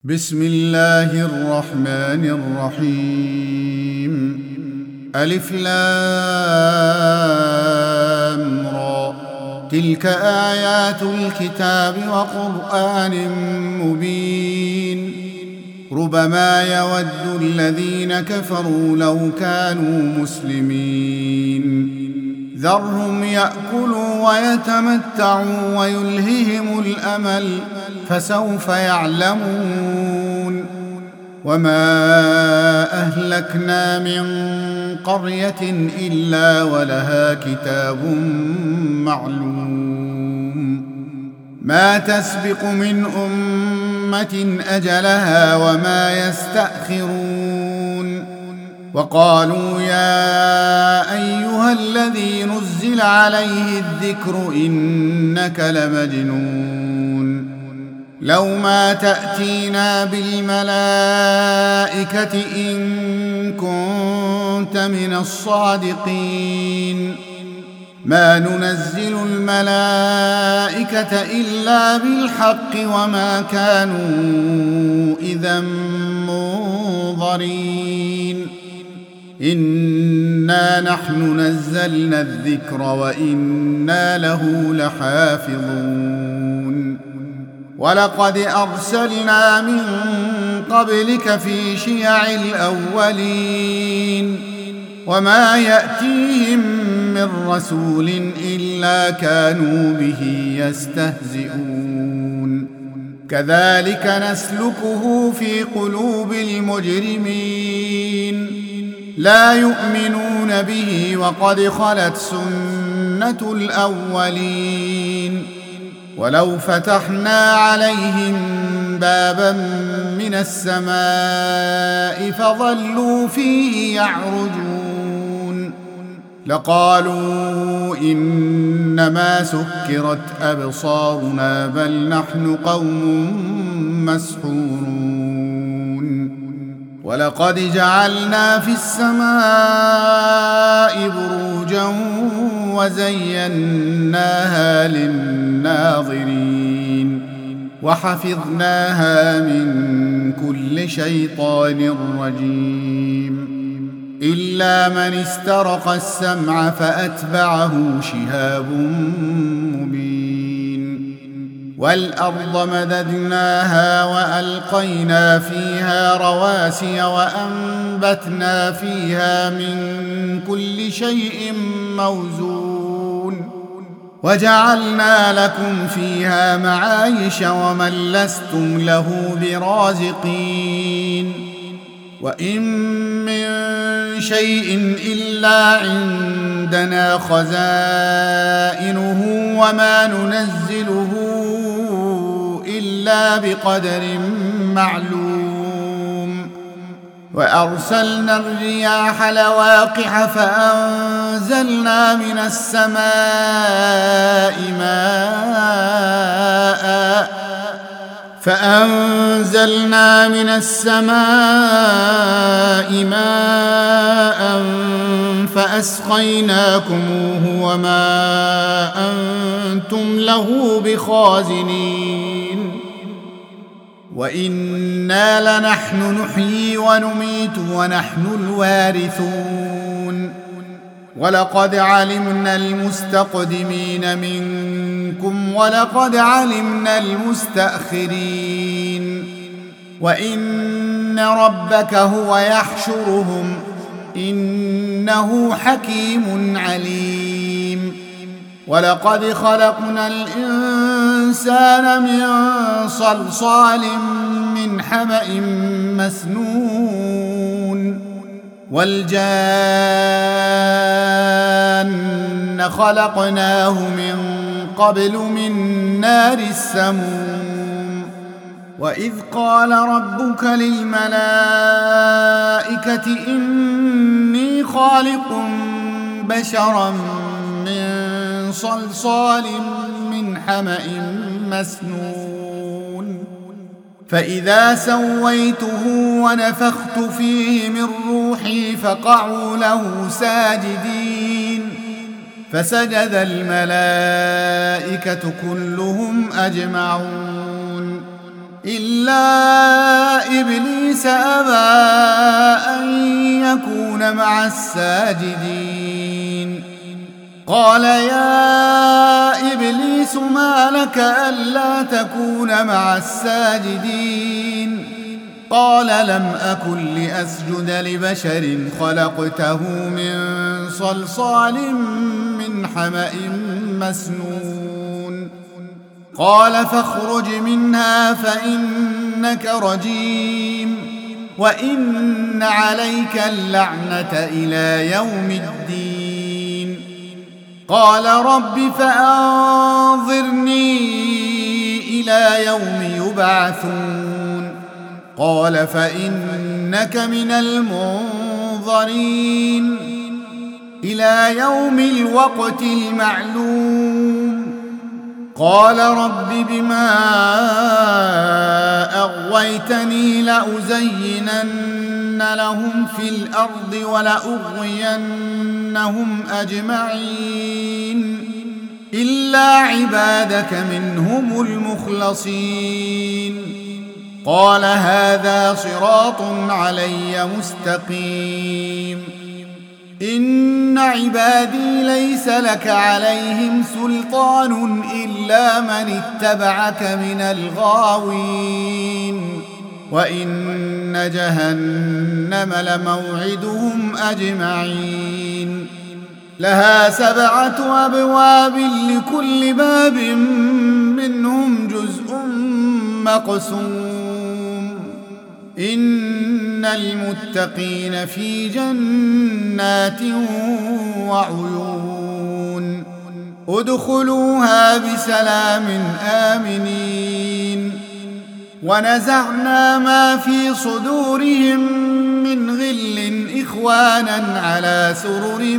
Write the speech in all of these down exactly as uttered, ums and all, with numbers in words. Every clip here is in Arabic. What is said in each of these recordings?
بسم الله الرحمن الرحيم. ألف لام را، تلك آيات الكتاب وقرآن مبين. ربما يود الذين كفروا لو كانوا مسلمين. ذرهم يأكلوا ويتمتعوا ويلههم الأمل، فسوف يعلمون. وما أهلكنا من قرية إلا ولها كتاب معلوم، ما تسبق من أمة أجلها وما يستأخرون. وقالوا يا أيها الذي نزل عليه الذكر إنك لمجنون، لو ما تأتينا بالملائكة إن كنت من الصادقين. ما ننزل الملائكة إلا بالحق وما كانوا إذا منظرين. إنا نحن نزلنا الذكر وإنا له لحافظون. ولقد أرسلنا من قبلك في شيع الأولين، وما يأتيهم من رسول إلا كانوا به يستهزئون. كذلك نسلكه في قلوب المجرمين، لا يؤمنون به وقد خلت سنة الأولين. ولو فتحنا عليهم بابا من السماء فظلوا فيه يعرجون لقالوا إنما سكرت أبصارنا بل نحن قوم مسحورون. ولقد جعلنا في السماء بروجا وزيناها للناظرين وحفظناها من كل شيطان رجيم، إلا من استرق السمع فأتبعه شهاب مبين. والأرض مددناها وألقينا فيها رواسي وأنبتنا فيها من كل شيء موزون، وجعلنا لكم فيها معايش ومن لستم له برازقين. وإن من شيء إلا عندنا خزائنه وما ننزله إلا بقدر معلوم. وأرسلنا الرياح لواقح فأنزلنا من السماء ماء فأنزلنا من السماء ماء فأسقيناكموه وما أنتم له بخازنين. وإنا لنحن نحيي ونميت ونحن الوارثون. ولقد علمنا المستقدمين منكم ولقد علمنا المستأخرين. وإن ربك هو يحشرهم إنه حكيم عليم. ولقد خلقنا الإنسان من صلصال من حمأ مسنون. والجان خلقناه من قبل من نار السموم. وإذ قال ربك للملائكة إني خالق بشرا من صلصال من حمأ مسنون، فإذا سويته ونفخت فيه من روحي فقعوا له ساجدين. فسجد الملائكة كلهم أجمعون إلا إبليس أبى أن يكون مع الساجدين قال يا إبليس ما لك ألا تكون مع الساجدين قال لم أكن لأسجد لبشر خلقته من صلصال من حمأ مسنون قال فاخرج منها فإنك رجيم وإن عليك اللعنة إلى يوم الدين قال رب فأنظرني إلى يوم يبعثون قال فإنك من المنظرين إلى يوم الوقت المعلوم قال رب بما أغويتني لأزينن لهم في الأرض ولأغوينهم أجمعين إلا عبادك منهم المخلصين قال هذا صراط علي مستقيم إن عبادي ليس لك عليهم سلطان إلا من اتبعك من الغاوين وإن جهنم لموعدهم أجمعين لها سبعة أبواب لكل باب منهم جزء مقسوم إن المتقين في جنات وعيون ادخلوها بسلام آمنين ونزعنا ما في صدورهم من غل إخوانا على سرر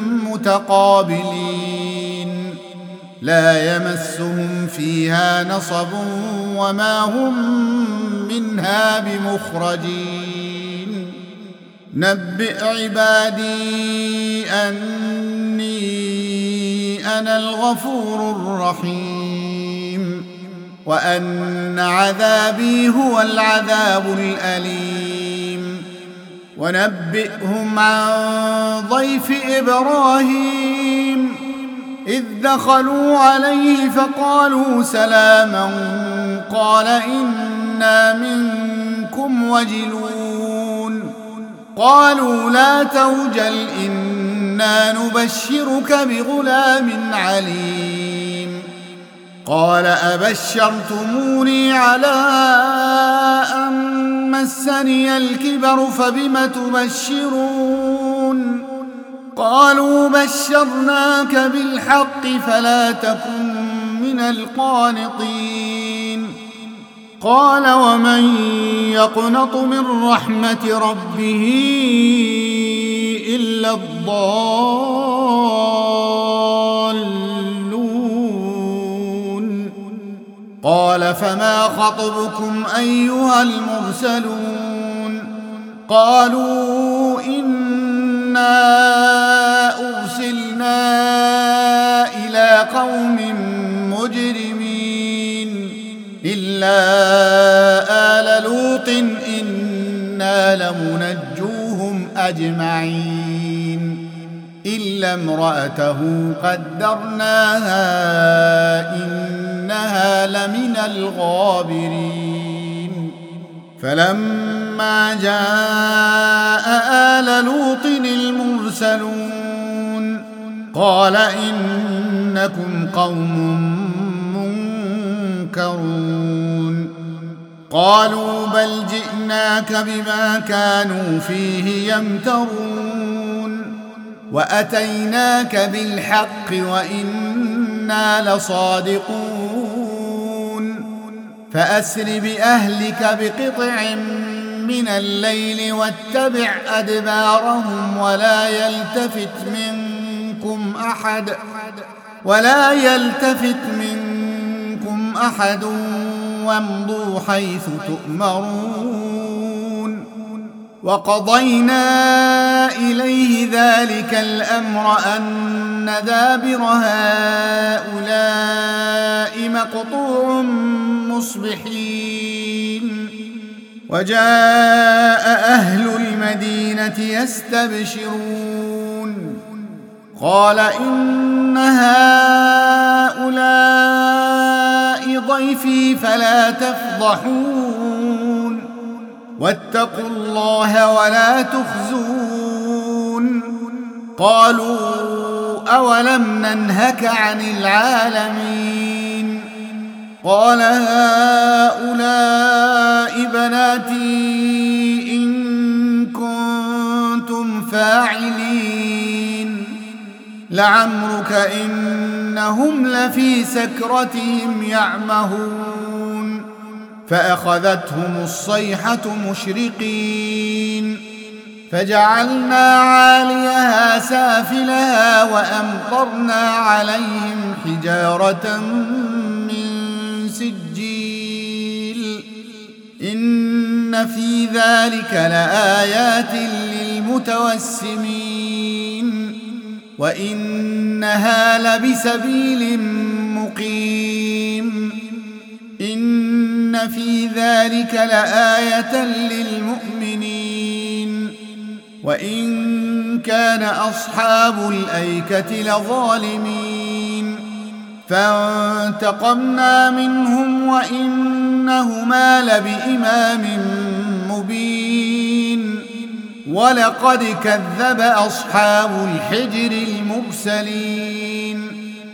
متقابلين لا يمسهم فيها نصب وما هم منها بمخرجين نبئ عبادي أني أنا الغفور الرحيم وأن عذابي هو العذاب الأليم ونبئهم عن ضيف إبراهيم إذ دخلوا عليه فقالوا سلاما قال إنا منكم وجلون قالوا لا توجل إنا نبشرك بغلام عليم قال أبشرتموني على أن مسني الكبر فبم تبشرون قالوا بشرناك بالحق فلا تكن من القانطين قال ومن يقنط من رحمة ربه إلا الضالون قال فما خطبكم أيها المرسلون قالوا إنا أرسلنا إلى قوم مجرمين إلا آل لوط إنا لمنجوهم أجمعين إلا امرأته قدرناها إنها لمن الغابرين فلما جاء آل لوط المرسلون قال إنكم قوم منكرون قالوا بل جئناك بما كانوا فيه يمترون وأتيناك بالحق وإنا لصادقون فأسر بأهلك بقطع من الليل واتبع أدبارهم ولا يلتفت منكم أحد ولا يلتفت منكم أحد وامضوا حيث تؤمرون وقضينا إليه ذلك الأمر أن دابر هؤلاء مقطوع مصبحين وجاء أهل المدينة يستبشرون قال إن هؤلاء ضيفي فلا تفضحون واتقوا الله ولا تخزون قالوا أولم ننهك عن العالمين قال هؤلاء بناتي إن كنتم فاعلين لعمرك إنهم لفي سكرتهم يعمهون فأخذتهم الصيحة مشرقين فجعلنا عاليها سافلها وأمطرنا عليهم حجارة من سجيل إن في ذلك لآيات للمتوسمين وإنها لبسبيل مقيم إن في ذلك لآية للمؤمنين وإن كان أصحاب الأيكة لظالمين فانتقمنا منهم وإنهما لبإمام مبين ولقد كذب أصحاب الحجر المرسلين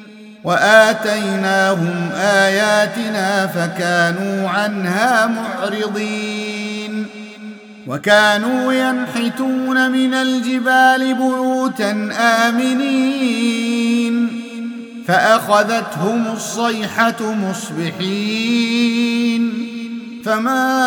وآتيناهم آياتنا فكانوا عنها معرضين وكانوا ينحتون من الجبال بيوتا آمنين فأخذتهم الصيحة مصبحين فما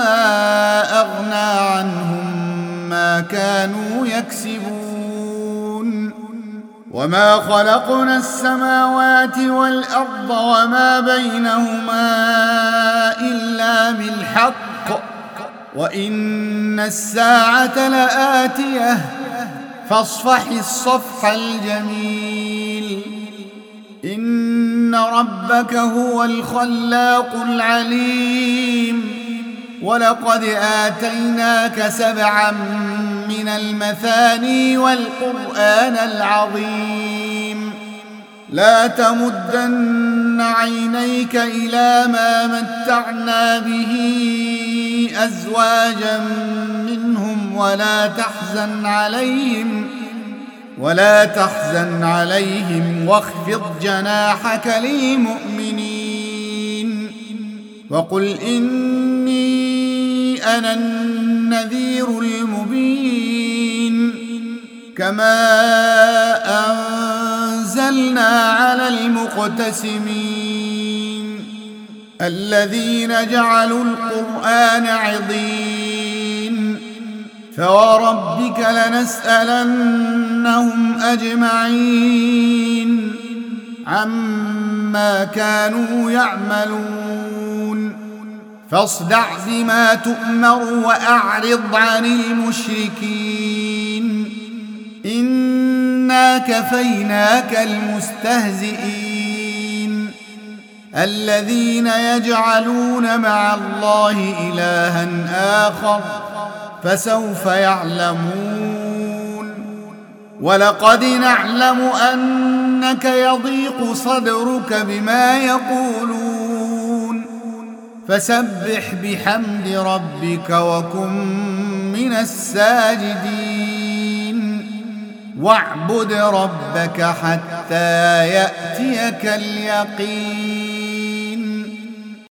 أغنى عنهم ما كانوا يكسبون وما خلقنا السماوات والأرض وما بينهما إلا بالحق وإن الساعة لآتية فاصفح الصفح الجميل إن ربك هو الخلاق العليم ولقد آتيناك سبعا من المثاني والقرآن العظيم لا تمدن عينيك إلى ما متعنا به أزواجا منهم ولا تحزن عليهم ولا تحزن عليهم واخفض جناحك للمؤمنين وقل إني أنا النذير المبين كما أنزلنا على المقتسمين الذين جعلوا القرآن عضين فوربك لنسألنهم أجمعين عما كانوا يعملون فاصدع بما تؤمر وأعرض عن المشركين إنا كفيناك المستهزئين الذين يجعلون مع الله إلها آخر فسوف يعلمون ولقد نعلم أنك يضيق صدرك بما يقولون فسبح بحمد ربك وكن من الساجدين واعبد ربك حتى يأتيك اليقين.